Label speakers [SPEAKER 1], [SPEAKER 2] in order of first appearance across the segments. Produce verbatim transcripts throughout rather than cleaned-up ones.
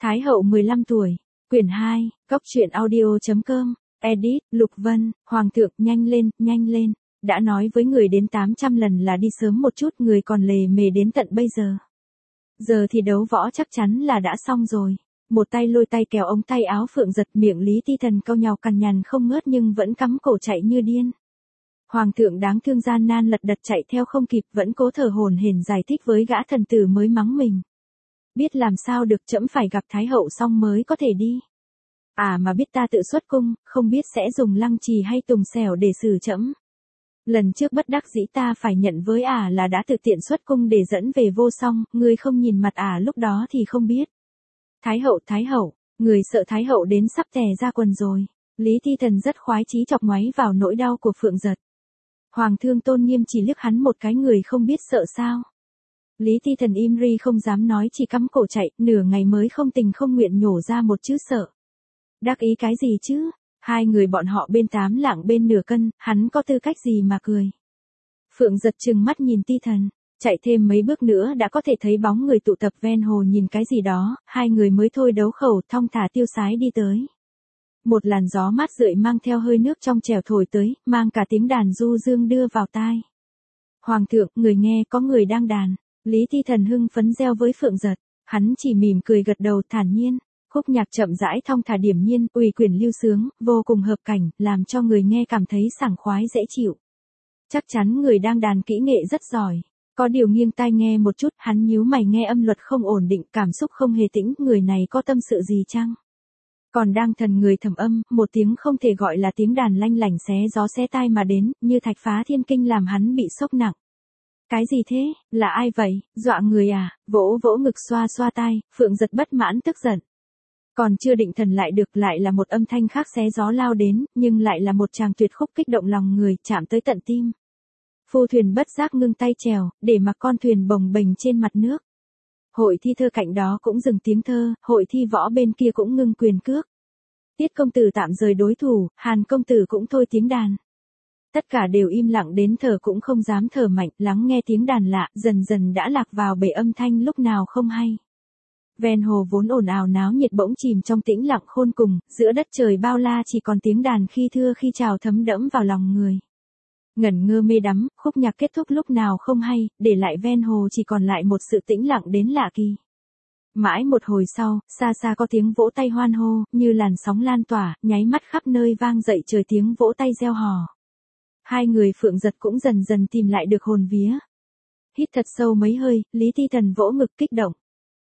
[SPEAKER 1] Thái hậu mười lăm tuổi, quyển hai, Cốc truyện audio chấm com, edit, Lục Vân, Hoàng thượng, nhanh lên, nhanh lên, đã nói với người đến tám trăm lần là đi sớm một chút, người còn lề mề đến tận bây giờ. Giờ thì đấu võ chắc chắn là đã xong rồi. Một tay lôi tay kéo ống tay áo Phượng Giật, miệng Lý Ti Thần cau nhàu cằn nhằn không ngớt nhưng vẫn cắm cổ chạy như điên. Hoàng thượng đáng thương gian nan lật đật chạy theo không kịp, vẫn cố thở hổn hển giải thích với gã thần tử mới mắng mình. Biết làm sao được, trẫm phải gặp Thái hậu xong mới có thể đi. À mà biết ta tự xuất cung, không biết sẽ dùng lăng trì hay tùng xẻo để xử trẫm. Lần trước bất đắc dĩ ta phải nhận với ả à là đã tự tiện xuất cung để dẫn về vô song, ngươi không nhìn mặt ả à lúc đó thì không biết. Thái hậu, Thái hậu, người sợ Thái hậu đến sắp tè ra quần rồi. Lý Ti Thần rất khoái chí chọc ngoáy vào nỗi đau của Phượng Giật. Hoàng thương tôn nghiêm chỉ liếc hắn một cái, người không biết sợ sao. Lý Ti Thần im ri không dám nói, chỉ cắm cổ chạy, nửa ngày mới không tình không nguyện nhổ ra một chữ sợ. Đắc ý cái gì chứ? Hai người bọn họ bên tám lạng bên nửa cân, hắn có tư cách gì mà cười. Phượng Giật trừng mắt nhìn Ti Thần, chạy thêm mấy bước nữa đã có thể thấy bóng người tụ tập ven hồ nhìn cái gì đó, hai người mới thôi đấu khẩu thong thả tiêu sái đi tới. Một làn gió mát rượi mang theo hơi nước trong trẻo thổi tới, mang cả tiếng đàn du dương đưa vào tai. Hoàng thượng, người nghe, có người đang đàn. Lý Ti Thần hưng phấn reo với Phượng Giật, hắn chỉ mỉm cười gật đầu thản nhiên. Khúc nhạc chậm rãi thong thả điềm nhiên, ủy quyền lưu sướng, vô cùng hợp cảnh, làm cho người nghe cảm thấy sảng khoái dễ chịu. Chắc chắn người đang đàn kỹ nghệ rất giỏi. Có điều nghiêng tai nghe một chút, hắn nhíu mày nghe âm luật không ổn định, cảm xúc không hề tĩnh, người này có tâm sự gì chăng? Còn đang thần người thầm âm, một tiếng không thể gọi là tiếng đàn lanh lảnh xé gió xé tai mà đến, như thạch phá thiên kinh làm hắn bị sốc nặng. Cái gì thế, là ai vậy, dọa người à? Vỗ vỗ ngực xoa xoa tai, Phượng Giật bất mãn tức giận. Còn chưa định thần lại được, lại là một âm thanh khác xé gió lao đến, nhưng lại là một tràng tuyệt khúc kích động lòng người, chạm tới tận tim. Phu thuyền bất giác ngưng tay chèo, để mặc con thuyền bồng bềnh trên mặt nước. Hội thi thơ cạnh đó cũng dừng tiếng thơ, hội thi võ bên kia cũng ngưng quyền cước. Tiết công tử tạm rời đối thủ, Hàn công tử cũng thôi tiếng đàn. Tất cả đều im lặng đến thở cũng không dám thở mạnh, lắng nghe tiếng đàn lạ, dần dần đã lạc vào bể âm thanh lúc nào không hay. Ven hồ vốn ồn ào náo nhiệt bỗng chìm trong tĩnh lặng khôn cùng, giữa đất trời bao la chỉ còn tiếng đàn khi thưa khi chào thấm đẫm vào lòng người. Ngẩn ngơ mê đắm, khúc nhạc kết thúc lúc nào không hay, để lại ven hồ chỉ còn lại một sự tĩnh lặng đến lạ kỳ. Mãi một hồi sau, xa xa có tiếng vỗ tay hoan hô, như làn sóng lan tỏa, nháy mắt khắp nơi vang dậy trời tiếng vỗ tay reo hò. Hai người Phượng Giật cũng dần dần tìm lại được hồn vía. Hít thật sâu mấy hơi, Lý Ti Thần vỗ ngực kích động.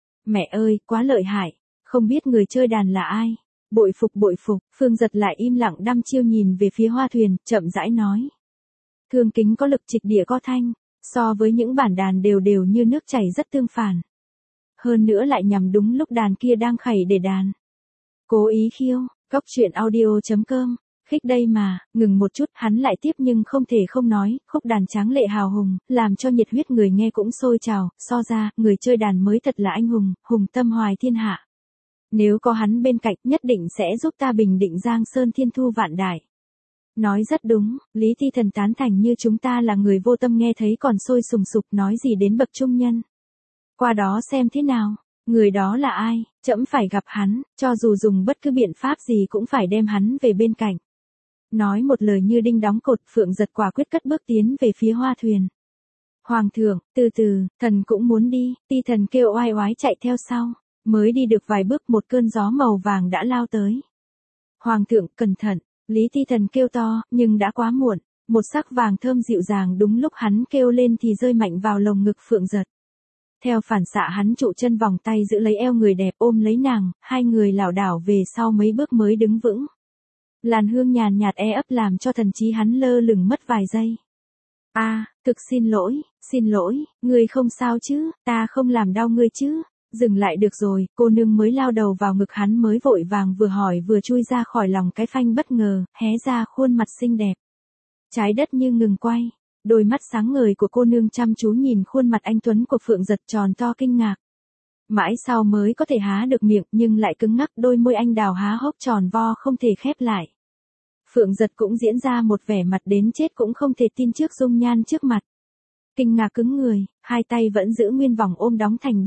[SPEAKER 1] Mẹ ơi, quá lợi hại, không biết người chơi đàn là ai. Bội phục bội phục, Phượng Giật lại im lặng đăm chiêu nhìn về phía hoa thuyền, chậm rãi nói. Thương kính có lực, trịch địa có thanh, so với những bản đàn đều đều như nước chảy rất tương phản. Hơn nữa lại nhằm đúng lúc đàn kia đang khẩy để đàn. Cố ý khiêu, Cốc truyện audio chấm com, khích đây mà, ngừng một chút, hắn lại tiếp nhưng không thể không nói, khúc đàn tráng lệ hào hùng, làm cho nhiệt huyết người nghe cũng sôi trào, so ra, người chơi đàn mới thật là anh hùng, hùng tâm hoài thiên hạ. Nếu có hắn bên cạnh, nhất định sẽ giúp ta bình định giang sơn thiên thu vạn đại. Nói rất đúng, Lý Ti Thần tán thành, như chúng ta là người vô tâm nghe thấy còn sôi sùng sục, nói gì đến bậc trung nhân. Qua đó xem thế nào, người đó là ai, trẫm phải gặp hắn, cho dù dùng bất cứ biện pháp gì cũng phải đem hắn về bên cạnh. Nói một lời như đinh đóng cột, Phượng Giật quả quyết cất bước tiến về phía hoa thuyền. Hoàng thượng, từ từ, thần cũng muốn đi, Ti Thần kêu oai oái chạy theo sau, mới đi được vài bước một cơn gió màu vàng đã lao tới. Hoàng thượng, cẩn thận, Lý Ti Thần kêu to, nhưng đã quá muộn, một sắc vàng thơm dịu dàng đúng lúc hắn kêu lên thì rơi mạnh vào lồng ngực Phượng Giật. Theo phản xạ hắn trụ chân vòng tay giữ lấy eo người đẹp ôm lấy nàng, hai người lảo đảo về sau mấy bước mới đứng vững. Làn hương nhàn nhạt e ấp làm cho thần trí hắn lơ lửng mất vài giây. A, à, thực xin lỗi, xin lỗi, ngươi không sao chứ, ta không làm đau ngươi chứ. Dừng lại được rồi, cô nương mới lao đầu vào ngực hắn mới vội vàng vừa hỏi vừa chui ra khỏi lòng cái phanh bất ngờ, hé ra khuôn mặt xinh đẹp. Trái đất như ngừng quay, đôi mắt sáng ngời của cô nương chăm chú nhìn khuôn mặt anh tuấn của Phượng Giật tròn to kinh ngạc. Mãi sau mới có thể há được miệng nhưng lại cứng ngắc, đôi môi anh đào há hốc tròn vo không thể khép lại. Phượng Giật cũng diễn ra một vẻ mặt đến chết cũng không thể tin trước dung nhan trước mặt. Kinh ngạc cứng người, hai tay vẫn giữ nguyên vòng ôm đóng thành băng.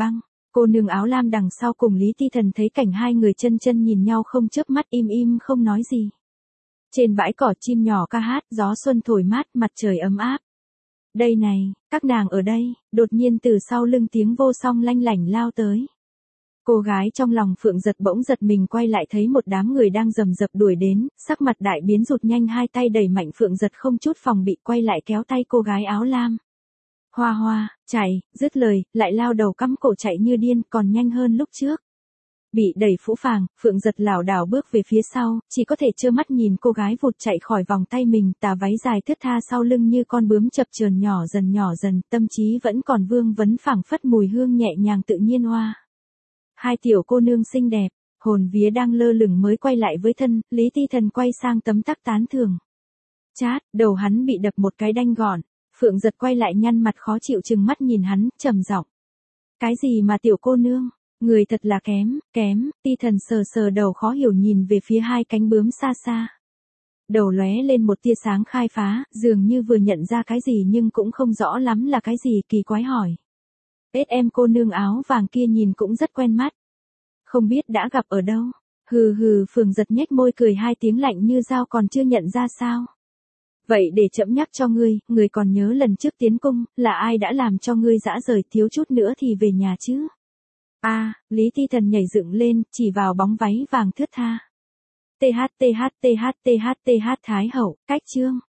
[SPEAKER 1] Cô nương áo lam đằng sau cùng Lý Ti Thần thấy cảnh hai người chân chân nhìn nhau không chớp mắt im im không nói gì. Trên bãi cỏ chim nhỏ ca hát, gió xuân thổi mát, mặt trời ấm áp. Đây này, các nàng ở đây, đột nhiên từ sau lưng tiếng vô song lanh lảnh lao tới. Cô gái trong lòng Phượng Giật bỗng giật mình quay lại thấy một đám người đang rầm rập đuổi đến, sắc mặt đại biến rụt nhanh hai tay đẩy mạnh Phượng Giật không chút phòng bị quay lại kéo tay cô gái áo lam. Hoa hoa, chạy, dứt lời, lại lao đầu cắm cổ chạy như điên còn nhanh hơn lúc trước. Bị đẩy phũ phàng, Phượng Giật lảo đảo bước về phía sau, chỉ có thể trơ mắt nhìn cô gái vụt chạy khỏi vòng tay mình, tà váy dài thướt tha sau lưng như con bướm chập chờn nhỏ dần nhỏ dần, tâm trí vẫn còn vương vấn phảng phất mùi hương nhẹ nhàng tự nhiên hoa. Hai tiểu cô nương xinh đẹp, hồn vía đang lơ lửng mới quay lại với thân, Lý Ti Thần quay sang tấm tắc tán thưởng. Chát, đầu hắn bị đập một cái đanh gọn, Phượng Giật quay lại nhăn mặt khó chịu chừng mắt nhìn hắn, trầm giọng. Cái gì mà tiểu cô nương? Người thật là kém, kém, Ti Thần sờ sờ đầu khó hiểu nhìn về phía hai cánh bướm xa xa. Đầu lóe lên một tia sáng khai phá, dường như vừa nhận ra cái gì nhưng cũng không rõ lắm là cái gì, kỳ quái hỏi. Ết em cô nương áo vàng kia nhìn cũng rất quen mắt. Không biết đã gặp ở đâu. Hừ hừ, Phượng Giật nhếch môi cười hai tiếng lạnh như dao còn chưa nhận ra sao. Vậy để chậm nhắc cho ngươi, ngươi còn nhớ lần trước tiến cung, là ai đã làm cho ngươi dã rời thiếu chút nữa thì về nhà chứ? A, à, Lý Ti Thần nhảy dựng lên, chỉ vào bóng váy vàng thướt tha. T H T H T H T H T H Thái hậu, cách chương.